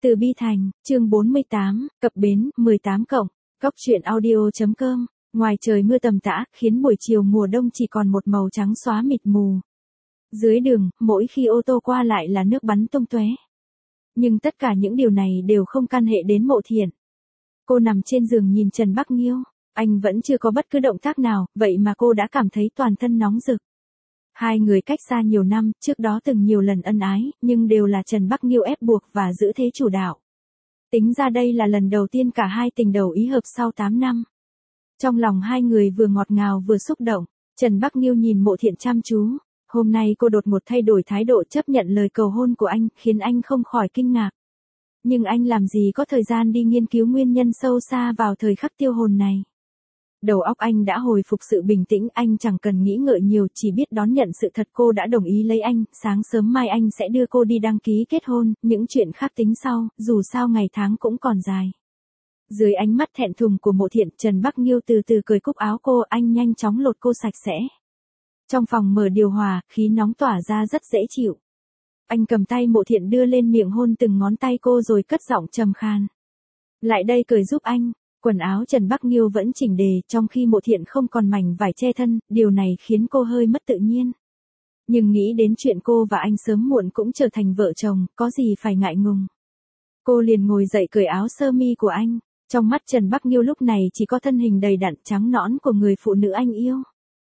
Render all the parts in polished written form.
Từ Bi Thành, chương 48, cập bến, 18 cộng, Cóc truyện audio.com, ngoài trời mưa tầm tã, khiến buổi chiều mùa đông chỉ còn một màu trắng xóa mịt mù. Dưới đường, mỗi khi ô tô qua lại là nước bắn tung tóe. Nhưng tất cả những điều này đều không can hệ đến Mộ Thiện. Cô nằm trên giường nhìn Trần Bắc Nghiêu, anh vẫn chưa có bất cứ động tác nào, vậy mà cô đã cảm thấy toàn thân nóng rực. Hai người cách xa nhiều năm, trước đó từng nhiều lần ân ái, nhưng đều là Trần Bắc Nghiêu ép buộc và giữ thế chủ đạo. Tính ra đây là lần đầu tiên cả hai tình đầu ý hợp sau 8 năm. Trong lòng hai người vừa ngọt ngào vừa xúc động, Trần Bắc Nghiêu nhìn Mộ Thiện chăm chú. Hôm nay cô đột ngột thay đổi thái độ chấp nhận lời cầu hôn của anh, khiến anh không khỏi kinh ngạc. Nhưng anh làm gì có thời gian đi nghiên cứu nguyên nhân sâu xa vào thời khắc tiêu hồn này. Đầu óc anh đã hồi phục sự bình tĩnh, anh chẳng cần nghĩ ngợi nhiều, chỉ biết đón nhận sự thật cô đã đồng ý lấy anh, sáng sớm mai anh sẽ đưa cô đi đăng ký kết hôn, những chuyện khác tính sau, dù sao ngày tháng cũng còn dài. Dưới ánh mắt thẹn thùng của Mộ Thiện, Trần Bắc Nghiêu từ từ cởi cúc áo cô, anh nhanh chóng lột cô sạch sẽ. Trong phòng mở điều hòa, khí nóng tỏa ra rất dễ chịu. Anh cầm tay Mộ Thiện đưa lên miệng hôn từng ngón tay cô rồi cất giọng trầm khan. Lại đây cởi giúp anh. Quần áo Trần Bắc Nghiêu vẫn chỉnh đề, trong khi Mộ Thiện không còn mảnh vải che thân, điều này khiến cô hơi mất tự nhiên. Nhưng nghĩ đến chuyện cô và anh sớm muộn cũng trở thành vợ chồng, có gì phải ngại ngùng. Cô liền ngồi dậy cởi áo sơ mi của anh, trong mắt Trần Bắc Nghiêu lúc này chỉ có thân hình đầy đặn trắng nõn của người phụ nữ anh yêu.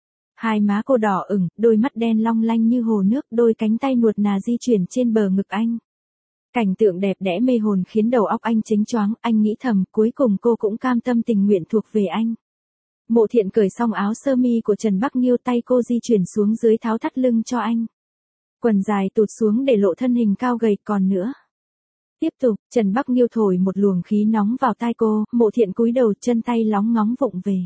Hai má cô đỏ ửng, đôi mắt đen long lanh như hồ nước, đôi cánh tay nuột nà di chuyển trên bờ ngực anh. Cảnh tượng đẹp đẽ mê hồn khiến đầu óc anh chếnh choáng, anh nghĩ thầm, cuối cùng cô cũng cam tâm tình nguyện thuộc về anh. Mộ Thiện cởi xong áo sơ mi của Trần Bắc Nghiêu, tay cô di chuyển xuống dưới tháo thắt lưng cho anh. Quần dài tụt xuống để lộ thân hình cao gầy, còn nữa. Tiếp tục, Trần Bắc Nghiêu thổi một luồng khí nóng vào tai cô, Mộ Thiện cúi đầu, chân tay lóng ngóng vụng về.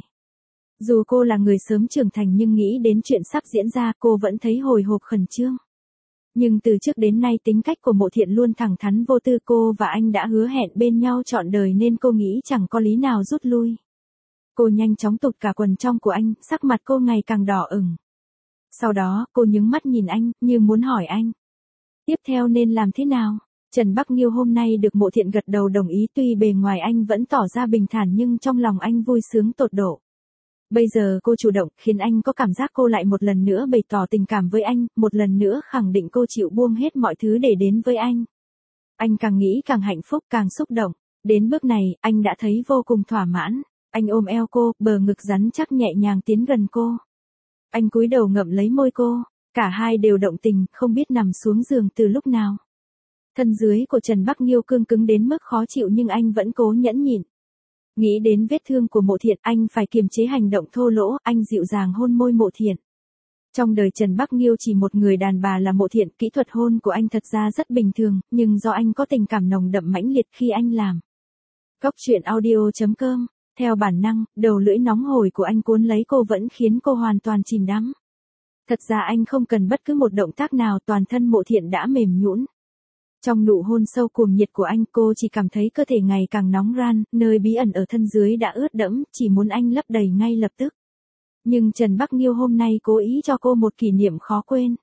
Dù cô là người sớm trưởng thành nhưng nghĩ đến chuyện sắp diễn ra, cô vẫn thấy hồi hộp khẩn trương. Nhưng từ trước đến nay tính cách của Mộ Thiện luôn thẳng thắn vô tư, cô và anh đã hứa hẹn bên nhau trọn đời nên cô nghĩ chẳng có lý nào rút lui. Cô nhanh chóng tụt cả quần trong của anh, sắc mặt cô ngày càng đỏ ửng. Sau đó, cô nhướng mắt nhìn anh, như muốn hỏi anh. Tiếp theo nên làm thế nào? Trần Bắc Nghiêu hôm nay được Mộ Thiện gật đầu đồng ý, tuy bề ngoài anh vẫn tỏ ra bình thản nhưng trong lòng anh vui sướng tột độ. Bây giờ cô chủ động, khiến anh có cảm giác cô lại một lần nữa bày tỏ tình cảm với anh, một lần nữa khẳng định cô chịu buông hết mọi thứ để đến với anh. Anh càng nghĩ càng hạnh phúc, càng xúc động. Đến bước này, anh đã thấy vô cùng thỏa mãn. Anh ôm eo cô, bờ ngực rắn chắc nhẹ nhàng tiến gần cô. Anh cúi đầu ngậm lấy môi cô. Cả hai đều động tình, không biết nằm xuống giường từ lúc nào. Thân dưới của Trần Bắc Nghiêu cương cứng đến mức khó chịu nhưng anh vẫn cố nhẫn nhịn. Nghĩ đến vết thương của Mộ Thiện, anh phải kiềm chế hành động thô lỗ, anh dịu dàng hôn môi Mộ Thiện. Trong đời Trần Bắc Nghiêu chỉ một người đàn bà là Mộ Thiện, kỹ thuật hôn của anh thật ra rất bình thường, nhưng do anh có tình cảm nồng đậm mãnh liệt khi anh làm. Cóc truyện audio.com, theo bản năng, đầu lưỡi nóng hổi của anh cuốn lấy cô vẫn khiến cô hoàn toàn chìm đắm. Thật ra anh không cần bất cứ một động tác nào, toàn thân Mộ Thiện đã mềm nhũn. Trong nụ hôn sâu cuồng nhiệt của anh, cô chỉ cảm thấy cơ thể ngày càng nóng ran, nơi bí ẩn ở thân dưới đã ướt đẫm, chỉ muốn anh lấp đầy ngay lập tức. Nhưng Trần Bắc Nghiêu hôm nay cố ý cho cô một kỷ niệm khó quên.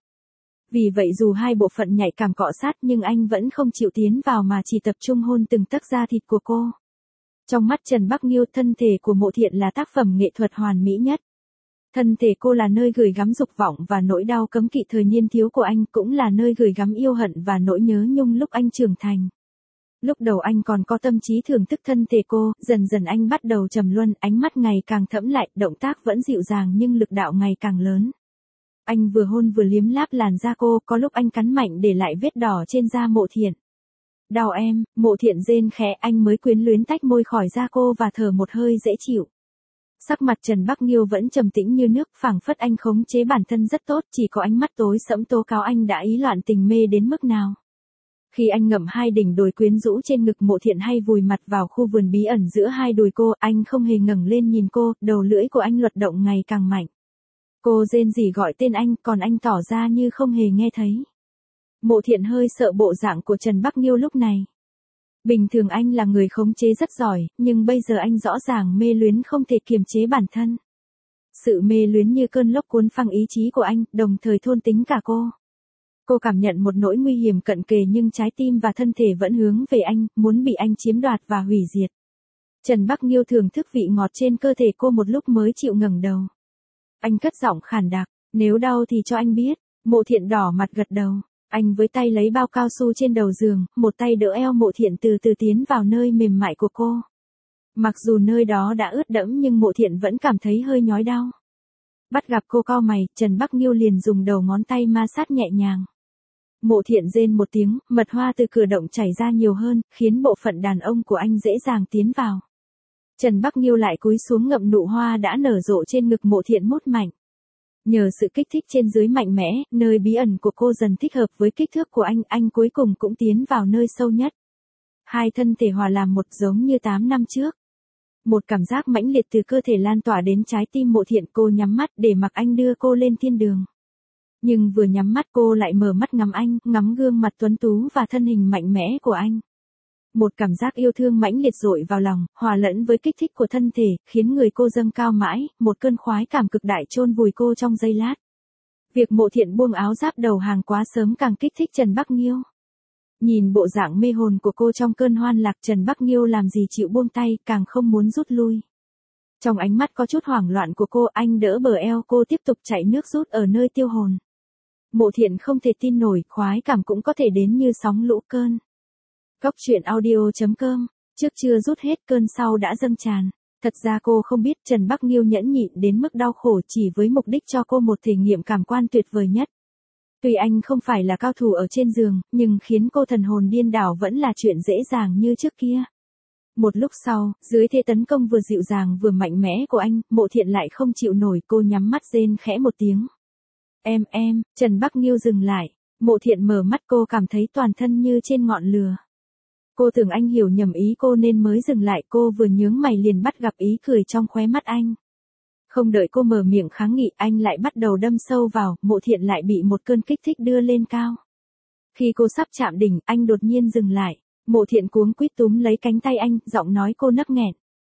Vì vậy dù hai bộ phận nhạy cảm cọ sát nhưng anh vẫn không chịu tiến vào mà chỉ tập trung hôn từng tấc da thịt của cô. Trong mắt Trần Bắc Nghiêu, thân thể của Mộ Thiện là tác phẩm nghệ thuật hoàn mỹ nhất. Thân thể cô là nơi gửi gắm dục vọng và nỗi đau cấm kỵ thời niên thiếu của anh, cũng là nơi gửi gắm yêu hận và nỗi nhớ nhung lúc anh trưởng thành. Lúc đầu anh còn có tâm trí thưởng thức thân thể cô, dần dần anh bắt đầu trầm luân, ánh mắt ngày càng thẫm lại, động tác vẫn dịu dàng nhưng lực đạo ngày càng lớn. Anh vừa hôn vừa liếm láp làn da cô, có lúc anh cắn mạnh để lại vết đỏ trên da Mộ Thiện. Đau em, Mộ Thiện rên khẽ, anh mới quyến luyến tách môi khỏi da cô và thở một hơi dễ chịu. Sắc mặt Trần Bắc Nghiêu vẫn trầm tĩnh như nước, phảng phất anh khống chế bản thân rất tốt, chỉ có ánh mắt tối sẫm tố cáo anh đã ý loạn tình mê đến mức nào. Khi anh ngậm hai đỉnh đồi quyến rũ trên ngực Mộ Thiện hay vùi mặt vào khu vườn bí ẩn giữa hai đùi cô, anh không hề ngẩng lên nhìn cô, đầu lưỡi của anh luật động ngày càng mạnh. Cô rên rỉ gọi tên anh, còn anh tỏ ra như không hề nghe thấy. Mộ Thiện hơi sợ bộ dạng của Trần Bắc Nghiêu lúc này. Bình thường anh là người khống chế rất giỏi, nhưng bây giờ anh rõ ràng mê luyến không thể kiềm chế bản thân. Sự mê luyến như cơn lốc cuốn phăng ý chí của anh, đồng thời thôn tính cả cô. Cô cảm nhận một nỗi nguy hiểm cận kề nhưng trái tim và thân thể vẫn hướng về anh, muốn bị anh chiếm đoạt và hủy diệt. Trần Bắc Nghiêu thưởng thức vị ngọt trên cơ thể cô một lúc mới chịu ngẩng đầu. Anh cất giọng khàn đặc, nếu đau thì cho anh biết. Mộ Thiện đỏ mặt gật đầu. Anh với tay lấy bao cao su trên đầu giường, một tay đỡ eo Mộ Thiện từ từ tiến vào nơi mềm mại của cô. Mặc dù nơi đó đã ướt đẫm nhưng Mộ Thiện vẫn cảm thấy hơi nhói đau. Bắt gặp cô cau mày, Trần Bắc Nghiêu liền dùng đầu ngón tay ma sát nhẹ nhàng. Mộ Thiện rên một tiếng, mật hoa từ cửa động chảy ra nhiều hơn, khiến bộ phận đàn ông của anh dễ dàng tiến vào. Trần Bắc Nghiêu lại cúi xuống ngậm nụ hoa đã nở rộ trên ngực Mộ Thiện mút mạnh. Nhờ sự kích thích trên dưới mạnh mẽ, nơi bí ẩn của cô dần thích hợp với kích thước của anh cuối cùng cũng tiến vào nơi sâu nhất. Hai thân thể hòa làm một giống như 8 năm trước. Một cảm giác mãnh liệt từ cơ thể lan tỏa đến trái tim Mộ Thiện, cô nhắm mắt để mặc anh đưa cô lên thiên đường. Nhưng vừa nhắm mắt cô lại mở mắt ngắm anh, ngắm gương mặt tuấn tú và thân hình mạnh mẽ của anh. Một cảm giác yêu thương mãnh liệt dội vào lòng, hòa lẫn với kích thích của thân thể, khiến người cô dâng cao mãi, một cơn khoái cảm cực đại chôn vùi cô trong giây lát. Việc Mộ Thiện buông áo giáp đầu hàng quá sớm càng kích thích Trần Bắc Nghiêu. Nhìn bộ dạng mê hồn của cô trong cơn hoan lạc, Trần Bắc Nghiêu làm gì chịu buông tay, càng không muốn rút lui. Trong ánh mắt có chút hoảng loạn của cô, anh đỡ bờ eo cô tiếp tục chạy nước rút ở nơi tiêu hồn. Mộ Thiện không thể tin nổi, khoái cảm cũng có thể đến như sóng lũ cơn. Góc truyện audio.com, trước chưa rút hết cơn sau đã dâng tràn. Thật ra cô không biết Trần Bắc Nghiêu nhẫn nhịn đến mức đau khổ chỉ với mục đích cho cô một thể nghiệm cảm quan tuyệt vời nhất. Tuy anh không phải là cao thủ ở trên giường, nhưng khiến cô thần hồn điên đảo vẫn là chuyện dễ dàng như trước kia. Một lúc sau, dưới thế tấn công vừa dịu dàng vừa mạnh mẽ của anh, Mộ Thiện lại không chịu nổi, cô nhắm mắt rên khẽ một tiếng. Em, Trần Bắc Nghiêu dừng lại. Mộ Thiện mở mắt, cô cảm thấy toàn thân như trên ngọn lửa. Cô tưởng anh hiểu nhầm ý cô nên mới dừng lại, cô vừa nhướng mày liền bắt gặp ý cười trong khóe mắt anh. Không đợi cô mở miệng kháng nghị, anh lại bắt đầu đâm sâu vào, Mộ Thiện lại bị một cơn kích thích đưa lên cao. Khi cô sắp chạm đỉnh, anh đột nhiên dừng lại. Mộ Thiện cuống quýt túm lấy cánh tay anh, giọng nói cô nấc nghẹn.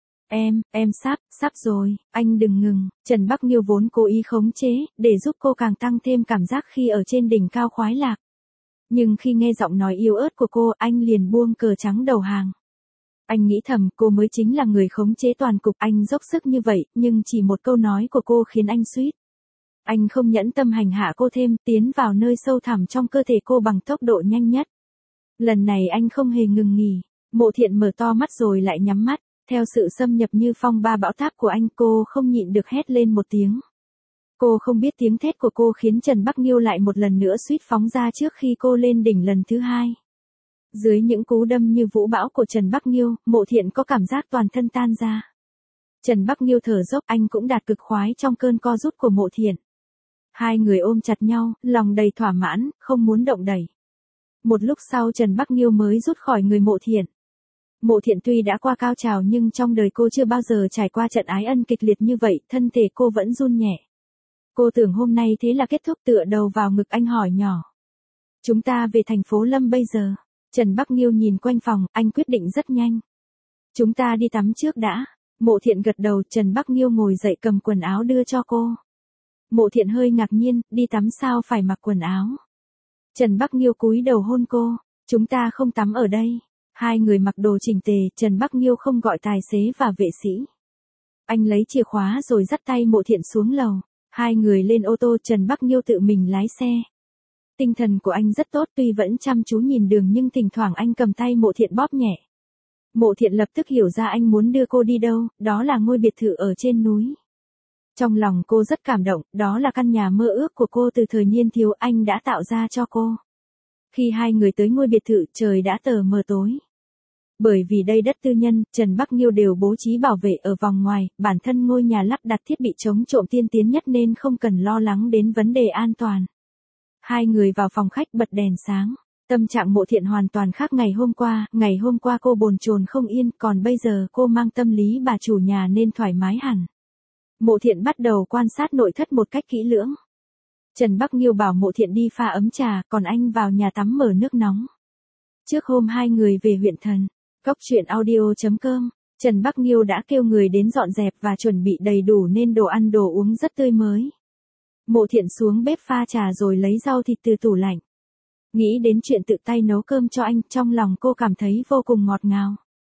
Em sắp rồi, anh đừng ngừng. Trần Bắc Nghiêu vốn cố ý khống chế, để giúp cô càng tăng thêm cảm giác khi ở trên đỉnh cao khoái lạc. Nhưng khi nghe giọng nói yếu ớt của cô, anh liền buông cờ trắng đầu hàng. Anh nghĩ thầm, cô mới chính là người khống chế toàn cục, anh dốc sức như vậy, nhưng chỉ một câu nói của cô khiến anh suýt. Anh không nhẫn tâm hành hạ cô thêm, tiến vào nơi sâu thẳm trong cơ thể cô bằng tốc độ nhanh nhất. Lần này anh không hề ngừng nghỉ. Mộ Thiện mở to mắt rồi lại nhắm mắt. Theo sự xâm nhập như phong ba bão táp của anh, cô không nhịn được hét lên một tiếng. Cô không biết tiếng thét của cô khiến Trần Bắc Nghiêu lại một lần nữa suýt phóng ra trước khi cô lên đỉnh lần thứ hai. Dưới những cú đâm như vũ bão của Trần Bắc Nghiêu, Mộ Thiện có cảm giác toàn thân tan ra. Trần Bắc Nghiêu thở dốc, anh cũng đạt cực khoái trong cơn co rút của Mộ Thiện. Hai người ôm chặt nhau, lòng đầy thỏa mãn, không muốn động đẩy. Một lúc sau Trần Bắc Nghiêu mới rút khỏi người Mộ Thiện. Mộ Thiện tuy đã qua cao trào nhưng trong đời cô chưa bao giờ trải qua trận ái ân kịch liệt như vậy, thân thể cô vẫn run nhẹ. Cô tưởng hôm nay thế là kết thúc, tựa đầu vào ngực anh hỏi nhỏ. Chúng ta về thành phố Lâm bây giờ. Trần Bắc Nghiêu nhìn quanh phòng, anh quyết định rất nhanh. Chúng ta đi tắm trước đã. Mộ Thiện gật đầu, Trần Bắc Nghiêu ngồi dậy cầm quần áo đưa cho cô. Mộ Thiện hơi ngạc nhiên, đi tắm sao phải mặc quần áo. Trần Bắc Nghiêu cúi đầu hôn cô, chúng ta không tắm ở đây. Hai người mặc đồ chỉnh tề, Trần Bắc Nghiêu không gọi tài xế và vệ sĩ. Anh lấy chìa khóa rồi dắt tay Mộ Thiện xuống lầu. Hai người lên ô tô, Trần Bắc Nghiêu tự mình lái xe. Tinh thần của anh rất tốt, tuy vẫn chăm chú nhìn đường nhưng thỉnh thoảng anh cầm tay Mộ Thiện bóp nhẹ. Mộ Thiện lập tức hiểu ra anh muốn đưa cô đi đâu, đó là ngôi biệt thự ở trên núi. Trong lòng cô rất cảm động, đó là căn nhà mơ ước của cô từ thời niên thiếu, anh đã tạo ra cho cô. Khi hai người tới ngôi biệt thự, trời đã tờ mờ tối. Bởi vì đây đất tư nhân, Trần Bắc Nghiêu đều bố trí bảo vệ ở vòng ngoài, bản thân ngôi nhà lắp đặt thiết bị chống trộm tiên tiến nhất nên không cần lo lắng đến vấn đề an toàn. Hai người vào phòng khách bật đèn sáng. Tâm trạng Mộ Thiện hoàn toàn khác ngày hôm qua cô bồn chồn không yên, còn bây giờ cô mang tâm lý bà chủ nhà nên thoải mái hẳn. Mộ Thiện bắt đầu quan sát nội thất một cách kỹ lưỡng. Trần Bắc Nghiêu bảo Mộ Thiện đi pha ấm trà, còn anh vào nhà tắm mở nước nóng. Trước hôm hai người về huyện Thần, Góc truyện audio.com, Trần Bắc Nghiêu đã kêu người đến dọn dẹp và chuẩn bị đầy đủ nên đồ ăn đồ uống rất tươi mới. Mộ Thiện xuống bếp pha trà rồi lấy rau thịt từ tủ lạnh. Nghĩ đến chuyện tự tay nấu cơm cho anh, trong lòng cô cảm thấy vô cùng ngọt ngào.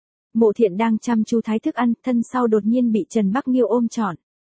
Mộ Thiện đang chăm chú thái thức ăn, thân sau đột nhiên bị Trần Bắc Nghiêu ôm trọn.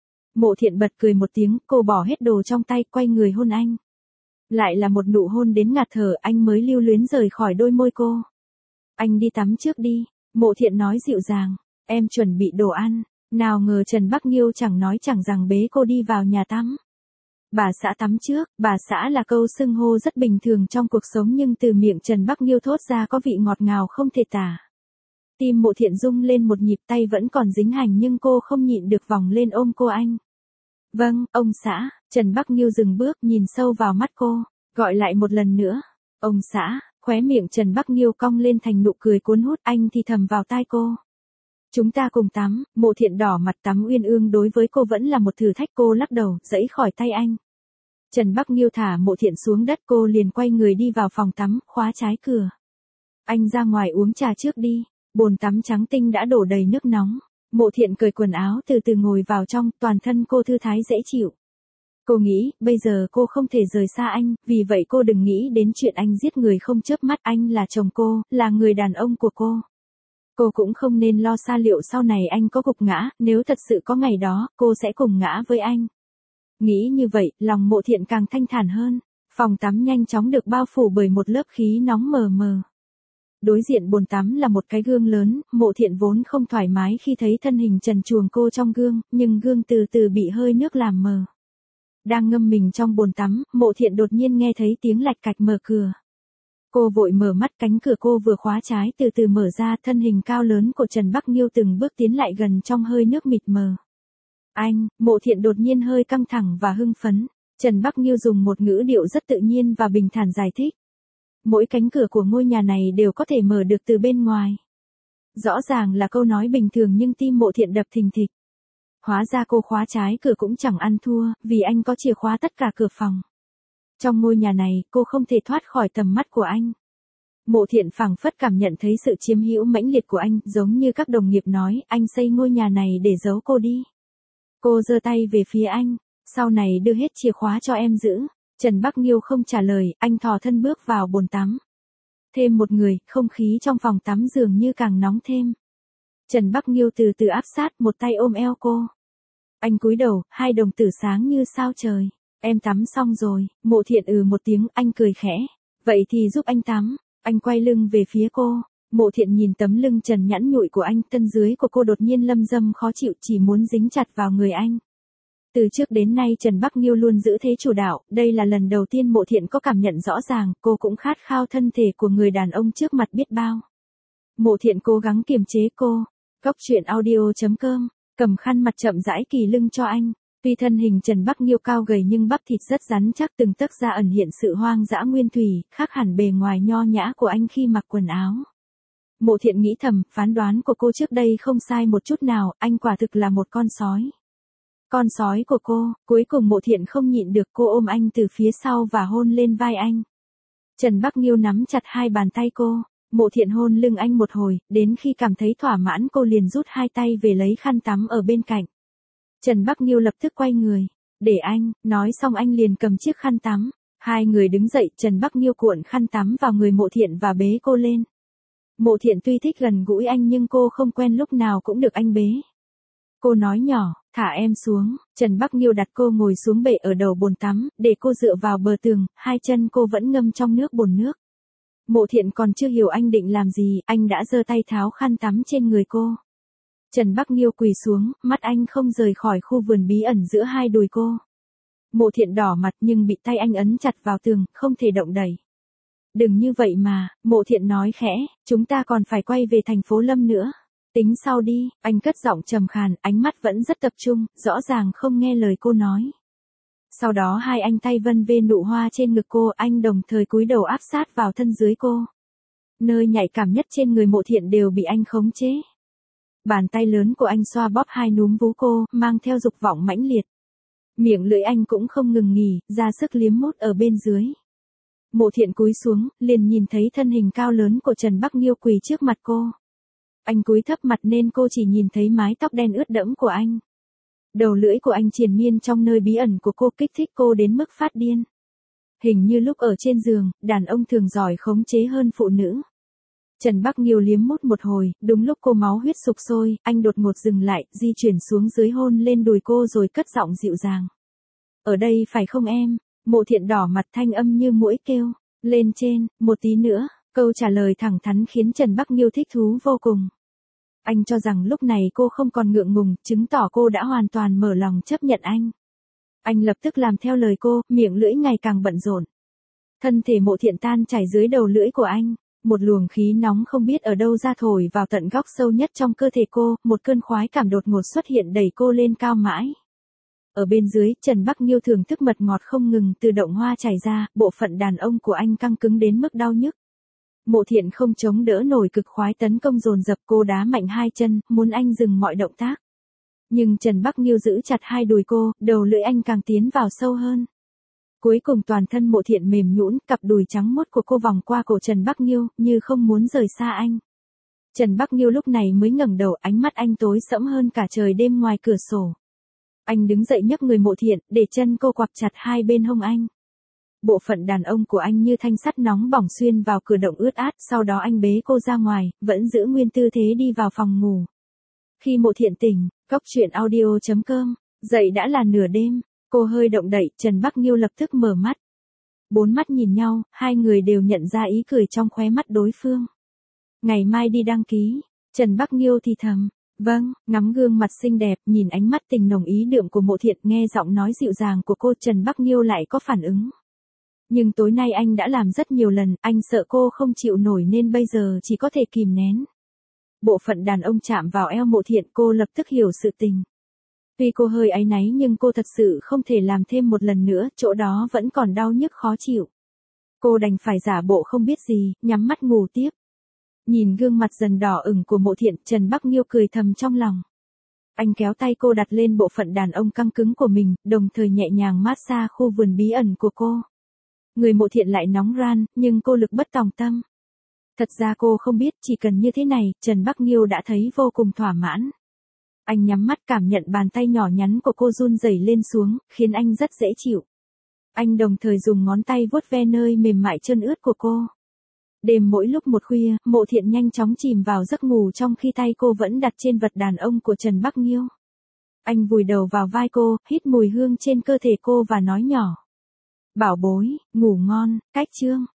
Mộ Thiện bật cười một tiếng, cô bỏ hết đồ trong tay, quay người hôn anh. Lại là một nụ hôn đến ngạt thở, anh mới lưu luyến rời khỏi đôi môi cô. Anh đi tắm trước đi, Mộ Thiện nói dịu dàng, em chuẩn bị đồ ăn. Nào ngờ Trần Bắc Nghiêu chẳng nói chẳng rằng bế cô đi vào nhà tắm. Bà xã tắm trước, bà xã là câu xưng hô rất bình thường trong cuộc sống nhưng từ miệng Trần Bắc Nghiêu thốt ra có vị ngọt ngào không thể tả. Tim Mộ Thiện rung lên một nhịp, tay vẫn còn dính hành nhưng cô không nhịn được vòng lên ôm cô anh. Vâng, ông xã, Trần Bắc Nghiêu dừng bước nhìn sâu vào mắt cô, gọi lại một lần nữa. Ông xã, khóe miệng Trần Bắc Nghiêu cong lên thành nụ cười cuốn hút, anh thì thầm vào tai cô. Chúng ta cùng tắm. Mộ Thiện đỏ mặt, tắm uyên ương đối với cô vẫn là một thử thách, cô lắc đầu, giãy khỏi tay anh. Trần Bắc Nghiêu thả Mộ Thiện xuống đất, cô liền quay người đi vào phòng tắm, khóa trái cửa. Anh ra ngoài uống trà trước đi, bồn tắm trắng tinh đã đổ đầy nước nóng. Mộ Thiện cởi quần áo từ từ ngồi vào trong, toàn thân cô thư thái dễ chịu. Cô nghĩ, bây giờ cô không thể rời xa anh, vì vậy cô đừng nghĩ đến chuyện anh giết người không chớp mắt, anh là chồng cô, là người đàn ông của cô. Cô cũng không nên lo xa liệu sau này anh có gục ngã, nếu thật sự có ngày đó, cô sẽ cùng ngã với anh. Nghĩ như vậy, lòng Mộ Thiện càng thanh thản hơn. Phòng tắm nhanh chóng được bao phủ bởi một lớp khí nóng mờ mờ. Đối diện bồn tắm là một cái gương lớn, Mộ Thiện vốn không thoải mái khi thấy thân hình trần truồng cô trong gương, nhưng gương từ từ bị hơi nước làm mờ. Đang ngâm mình trong bồn tắm, Mộ Thiện đột nhiên nghe thấy tiếng lạch cạch mở cửa. Cô vội mở mắt, cánh cửa cô vừa khóa trái từ từ mở ra, thân hình cao lớn của Trần Bắc Nghiêu từng bước tiến lại gần trong hơi nước mịt mờ. Anh, Mộ Thiện đột nhiên hơi căng thẳng và hưng phấn. Trần Bắc Nghiêu dùng một ngữ điệu rất tự nhiên và bình thản giải thích. Mỗi cánh cửa của ngôi nhà này đều có thể mở được từ bên ngoài. Rõ ràng là câu nói bình thường nhưng tim Mộ Thiện đập thình thịch. Hóa ra cô khóa trái cửa cũng chẳng ăn thua, vì anh có chìa khóa tất cả cửa phòng. Trong ngôi nhà này, cô không thể thoát khỏi tầm mắt của anh. Mộ Thiện phảng phất cảm nhận thấy sự chiếm hữu mãnh liệt của anh, giống như các đồng nghiệp nói, anh xây ngôi nhà này để giấu cô đi. Cô giơ tay về phía anh, sau này đưa hết chìa khóa cho em giữ. Trần Bắc Nghiêu không trả lời, anh thò thân bước vào bồn tắm. Thêm một người, không khí trong phòng tắm dường như càng nóng thêm. Trần Bắc Nghiêu từ từ áp sát, một tay ôm eo cô. Anh cúi đầu, hai đồng tử sáng như sao trời. Em tắm xong rồi. Mộ Thiện một tiếng, anh cười khẽ. Vậy thì giúp anh tắm. Anh quay lưng về phía cô. Mộ Thiện nhìn tấm lưng trần nhẵn nhụi của anh, thân dưới của cô đột nhiên lâm dâm khó chịu, chỉ muốn dính chặt vào người anh. Từ trước đến nay Trần Bắc Nghiêu luôn giữ thế chủ đạo, đây là lần đầu tiên Mộ Thiện có cảm nhận rõ ràng, cô cũng khát khao thân thể của người đàn ông trước mặt biết bao. Mộ Thiện cố gắng kiềm chế cô. Cóc truyện audio.com, cầm khăn mặt chậm rãi kỳ lưng cho anh. Tuy thân hình Trần Bắc Nghiêu cao gầy nhưng bắp thịt rất rắn chắc, từng tấc da ẩn hiện sự hoang dã nguyên thủy, khác hẳn bề ngoài nho nhã của anh khi mặc quần áo. Mộ Thiện nghĩ thầm, phán đoán của cô trước đây không sai một chút nào, anh quả thực là một con sói. Con sói của cô, cuối cùng Mộ Thiện không nhịn được, cô ôm anh từ phía sau và hôn lên vai anh. Trần Bắc Nghiêu nắm chặt hai bàn tay cô, Mộ Thiện hôn lưng anh một hồi, đến khi cảm thấy thỏa mãn cô liền rút hai tay về lấy khăn tắm ở bên cạnh. Trần Bắc Nghiêu lập tức quay người, để anh, nói xong anh liền cầm chiếc khăn tắm. Hai người đứng dậy, Trần Bắc Nghiêu cuộn khăn tắm vào người Mộ Thiện và bế cô lên. Mộ Thiện tuy thích gần gũi anh nhưng cô không quen lúc nào cũng được anh bế. Cô nói nhỏ, thả em xuống. Trần Bắc Nghiêu đặt cô ngồi xuống bệ ở đầu bồn tắm, để cô dựa vào bờ tường, hai chân cô vẫn ngâm trong nước bồn nước. Mộ Thiện còn chưa hiểu anh định làm gì, anh đã giơ tay tháo khăn tắm trên người cô. Trần Bắc Nghiêu quỳ xuống, mắt anh không rời khỏi khu vườn bí ẩn giữa hai đùi cô. Mộ Thiện đỏ mặt nhưng bị tay anh ấn chặt vào tường, không thể động đậy. Đừng như vậy mà, Mộ Thiện nói khẽ, chúng ta còn phải quay về thành phố Lâm nữa. Tính sau đi, anh cất giọng trầm khàn, ánh mắt vẫn rất tập trung, rõ ràng không nghe lời cô nói. Sau đó hai anh tay vân vê nụ hoa trên ngực cô, anh đồng thời cúi đầu áp sát vào thân dưới cô. Nơi nhạy cảm nhất trên người Mộ Thiện đều bị anh khống chế. Bàn tay lớn của anh xoa bóp hai núm vú cô, mang theo dục vọng mãnh liệt. Miệng lưỡi anh cũng không ngừng nghỉ, ra sức liếm mút ở bên dưới. Mộ Thiện cúi xuống, liền nhìn thấy thân hình cao lớn của Trần Bắc Nghiêu quỳ trước mặt cô. Anh cúi thấp mặt nên cô chỉ nhìn thấy mái tóc đen ướt đẫm của anh. Đầu lưỡi của anh triền miên trong nơi bí ẩn của cô, kích thích cô đến mức phát điên. Hình như lúc ở trên giường, đàn ông thường giỏi khống chế hơn phụ nữ. Trần Bắc Nghiêu liếm mút một hồi, đúng lúc cô máu huyết sục sôi, anh đột ngột dừng lại, di chuyển xuống dưới hôn lên đùi cô rồi cất giọng dịu dàng. Ở đây phải không em? Mộ Thiện đỏ mặt, thanh âm như muỗi kêu. Lên trên, một tí nữa. Câu trả lời thẳng thắn khiến Trần Bắc Nghiêu thích thú vô cùng. Anh cho rằng lúc này cô không còn ngượng ngùng, chứng tỏ cô đã hoàn toàn mở lòng chấp nhận anh. Anh lập tức làm theo lời cô, miệng lưỡi ngày càng bận rộn. Thân thể Mộ Thiện tan chảy dưới đầu lưỡi của anh. Một luồng khí nóng không biết ở đâu ra thổi vào tận góc sâu nhất trong cơ thể cô, một cơn khoái cảm đột ngột xuất hiện đẩy cô lên cao mãi. Ở bên dưới, Trần Bắc Nghiêu thưởng thức mật ngọt không ngừng từ động hoa chảy ra, bộ phận đàn ông của anh căng cứng đến mức đau nhức. Mộ Thiện không chống đỡ nổi cực khoái tấn công dồn dập, cô đá mạnh hai chân, muốn anh dừng mọi động tác. Nhưng Trần Bắc Nghiêu giữ chặt hai đùi cô, đầu lưỡi anh càng tiến vào sâu hơn. Cuối cùng toàn thân Mộ Thiện mềm nhũn, cặp đùi trắng muốt của cô vòng qua cổ Trần Bắc Nghiêu, như không muốn rời xa anh. Trần Bắc Nghiêu lúc này mới ngẩng đầu, ánh mắt anh tối sẫm hơn cả trời đêm ngoài cửa sổ. Anh đứng dậy nhấc người Mộ Thiện, để chân cô quặp chặt hai bên hông anh. Bộ phận đàn ông của anh như thanh sắt nóng bỏng xuyên vào cửa động ướt át, sau đó anh bế cô ra ngoài, vẫn giữ nguyên tư thế đi vào phòng ngủ. Khi Mộ Thiện tỉnh, coctruyện.audio.com, dậy đã là nửa đêm, cô hơi động đậy, Trần Bắc Nghiêu lập tức mở mắt. Bốn mắt nhìn nhau, hai người đều nhận ra ý cười trong khóe mắt đối phương. Ngày mai đi đăng ký, Trần Bắc Nghiêu thì thầm. Vâng, ngắm gương mặt xinh đẹp, nhìn ánh mắt tình nồng ý đượm của Mộ Thiện, nghe giọng nói dịu dàng của cô, Trần Bắc Nghiêu lại có phản ứng. Nhưng tối nay anh đã làm rất nhiều lần, anh sợ cô không chịu nổi nên bây giờ chỉ có thể kìm nén. Bộ phận đàn ông chạm vào eo Mộ Thiện, cô lập tức hiểu sự tình. Tuy cô hơi áy náy nhưng cô thật sự không thể làm thêm một lần nữa, chỗ đó vẫn còn đau nhức khó chịu. Cô đành phải giả bộ không biết gì, nhắm mắt ngủ tiếp. Nhìn gương mặt dần đỏ ửng của Mộ Thiện, Trần Bắc Nghiêu cười thầm trong lòng. Anh kéo tay cô đặt lên bộ phận đàn ông căng cứng của mình, đồng thời nhẹ nhàng massage khu vườn bí ẩn của cô. Người Mộ Thiện lại nóng ran, nhưng cô lực bất tòng tâm. Thật ra cô không biết, chỉ cần như thế này, Trần Bắc Nghiêu đã thấy vô cùng thỏa mãn. Anh nhắm mắt cảm nhận bàn tay nhỏ nhắn của cô run rẩy lên xuống, khiến anh rất dễ chịu. Anh đồng thời dùng ngón tay vuốt ve nơi mềm mại chân ướt của cô. Đêm mỗi lúc một khuya, Mộ Thiện nhanh chóng chìm vào giấc ngủ trong khi tay cô vẫn đặt trên vật đàn ông của Trần Bắc Nghiêu. Anh vùi đầu vào vai cô, hít mùi hương trên cơ thể cô và nói nhỏ. Bảo bối, ngủ ngon, cách chương.